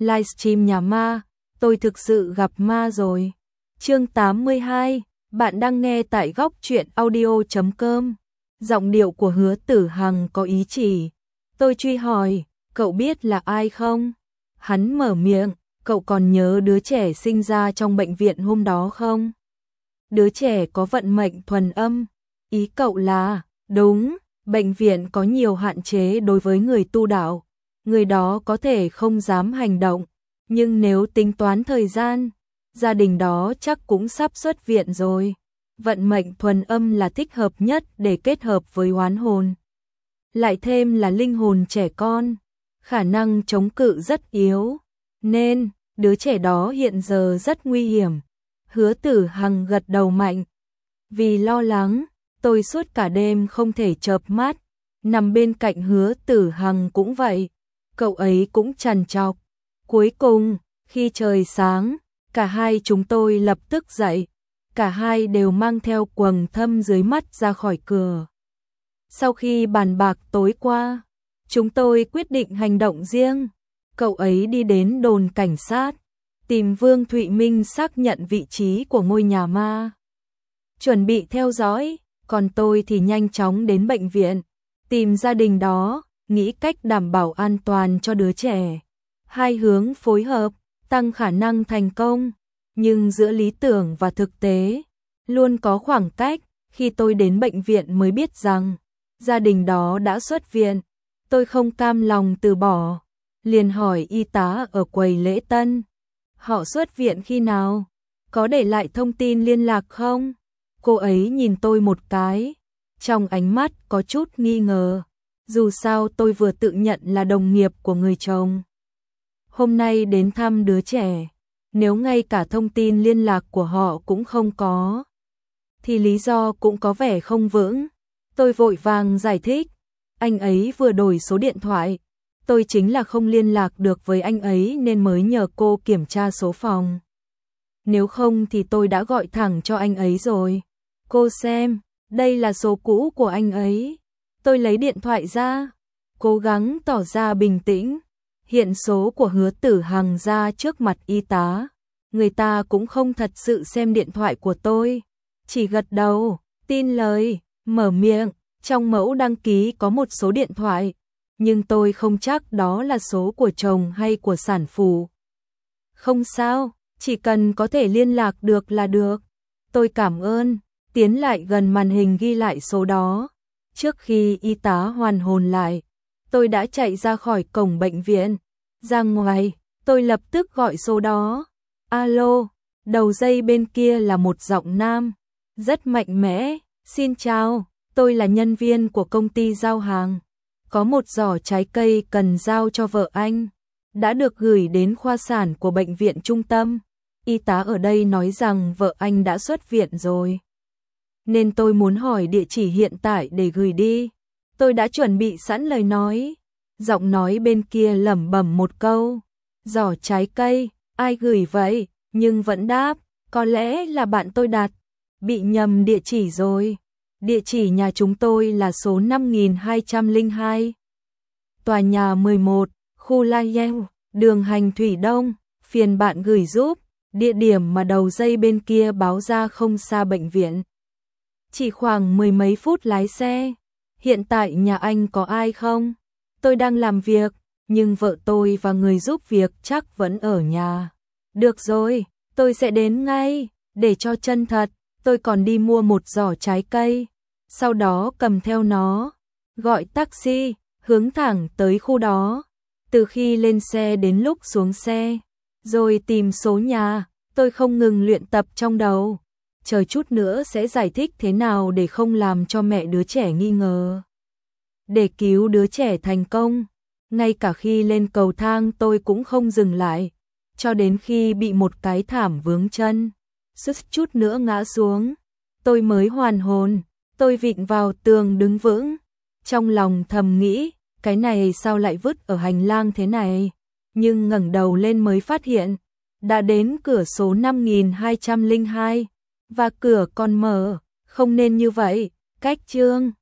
Livestream nhà ma, tôi thực sự gặp ma rồi. Chương 82, bạn đang nghe tại góc truyện audio.com. Giọng điệu của Hứa Tử Hằng có ý chỉ. Tôi truy hỏi, cậu biết là ai không? Hắn mở miệng, cậu còn nhớ đứa trẻ sinh ra trong bệnh viện hôm đó không? Đứa trẻ có vận mệnh thuần âm. Ý cậu là, đúng, bệnh viện có nhiều hạn chế đối với người tu đạo. Người đó có thể không dám hành động, nhưng nếu tính toán thời gian, gia đình đó chắc cũng sắp xuất viện rồi. Vận mệnh thuần âm là thích hợp nhất để kết hợp với oán hồn. Lại thêm là linh hồn trẻ con, khả năng chống cự rất yếu, nên đứa trẻ đó hiện giờ rất nguy hiểm. Hứa Tử Hằng gật đầu mạnh. Vì lo lắng, tôi suốt cả đêm không thể chợp mắt, nằm bên cạnh Hứa Tử Hằng cũng vậy. Cậu ấy cũng trằn trọc. Cuối cùng, khi trời sáng, cả hai chúng tôi lập tức dậy. Cả hai đều mang theo quầng thâm dưới mắt ra khỏi cửa. Sau khi bàn bạc tối qua, chúng tôi quyết định hành động riêng. Cậu ấy đi đến đồn cảnh sát, tìm Vương Thụy Minh xác nhận vị trí của ngôi nhà ma, chuẩn bị theo dõi, còn tôi thì nhanh chóng đến bệnh viện, tìm gia đình đó, nghĩ cách đảm bảo an toàn cho đứa trẻ. Hai hướng phối hợp, tăng khả năng thành công, nhưng giữa lý tưởng và thực tế, luôn có khoảng cách. Khi tôi đến bệnh viện mới biết rằng, gia đình đó đã xuất viện. Tôi không cam lòng từ bỏ, liền hỏi y tá ở quầy lễ tân. Họ xuất viện khi nào? Có để lại thông tin liên lạc không? Cô ấy nhìn tôi một cái, trong ánh mắt có chút nghi ngờ. Dù sao tôi vừa tự nhận là đồng nghiệp của người chồng. Hôm nay đến thăm đứa trẻ, nếu ngay cả thông tin liên lạc của họ cũng không có, thì lý do cũng có vẻ không vững. Tôi vội vàng giải thích, anh ấy vừa đổi số điện thoại, tôi chính là không liên lạc được với anh ấy nên mới nhờ cô kiểm tra số phòng. Nếu không thì tôi đã gọi thẳng cho anh ấy rồi. Cô xem, đây là số cũ của anh ấy. Tôi lấy điện thoại ra, cố gắng tỏ ra bình tĩnh, hiện số của Hứa Tử Hằng ra trước mặt y tá. Người ta cũng không thật sự xem điện thoại của tôi, chỉ gật đầu, tin lời, mở miệng. Trong mẫu đăng ký có một số điện thoại, nhưng tôi không chắc đó là số của chồng hay của sản phụ. Không sao, chỉ cần có thể liên lạc được là được. Tôi cảm ơn, tiến lại gần màn hình ghi lại số đó. Trước khi y tá hoàn hồn lại, tôi đã chạy ra khỏi cổng bệnh viện. Ra ngoài, tôi lập tức gọi số đó. Alo, đầu dây bên kia là một giọng nam, rất mạnh mẽ. Xin chào, tôi là nhân viên của công ty giao hàng. Có một giỏ trái cây cần giao cho vợ anh, đã được gửi đến khoa sản của bệnh viện trung tâm. Y tá ở đây nói rằng vợ anh đã xuất viện rồi, nên tôi muốn hỏi địa chỉ hiện tại để gửi đi. Tôi đã chuẩn bị sẵn lời nói. Giọng nói bên kia lẩm bẩm một câu. Giỏ trái cây, ai gửi vậy? Nhưng vẫn đáp, có lẽ là bạn tôi đặt. Bị nhầm địa chỉ rồi. Địa chỉ nhà chúng tôi là số 5202. Tòa nhà 11, khu La Yeu, đường Hành Thủy Đông. Phiền bạn gửi giúp. Địa điểm mà đầu dây bên kia báo ra không xa bệnh viện. Chỉ khoảng mười mấy phút lái xe. Hiện tại nhà anh có ai không? Tôi đang làm việc, nhưng vợ tôi và người giúp việc chắc vẫn ở nhà. Được rồi, tôi sẽ đến ngay. Để cho chân thật, tôi còn đi mua một giỏ trái cây, sau đó cầm theo nó, gọi taxi, hướng thẳng tới khu đó. Từ khi lên xe đến lúc xuống xe, rồi tìm số nhà, tôi không ngừng luyện tập trong đầu. Chờ chút nữa sẽ giải thích thế nào để không làm cho mẹ đứa trẻ nghi ngờ. Để cứu đứa trẻ thành công, ngay cả khi lên cầu thang tôi cũng không dừng lại, cho đến khi bị một cái thảm vướng chân, suýt chút nữa ngã xuống, tôi mới hoàn hồn. Tôi vịn vào tường đứng vững, trong lòng thầm nghĩ, cái này sao lại vứt ở hành lang thế này, nhưng ngẩng đầu lên mới phát hiện, đã đến cửa số 5202, và cửa còn mở, không nên như vậy. Cách chương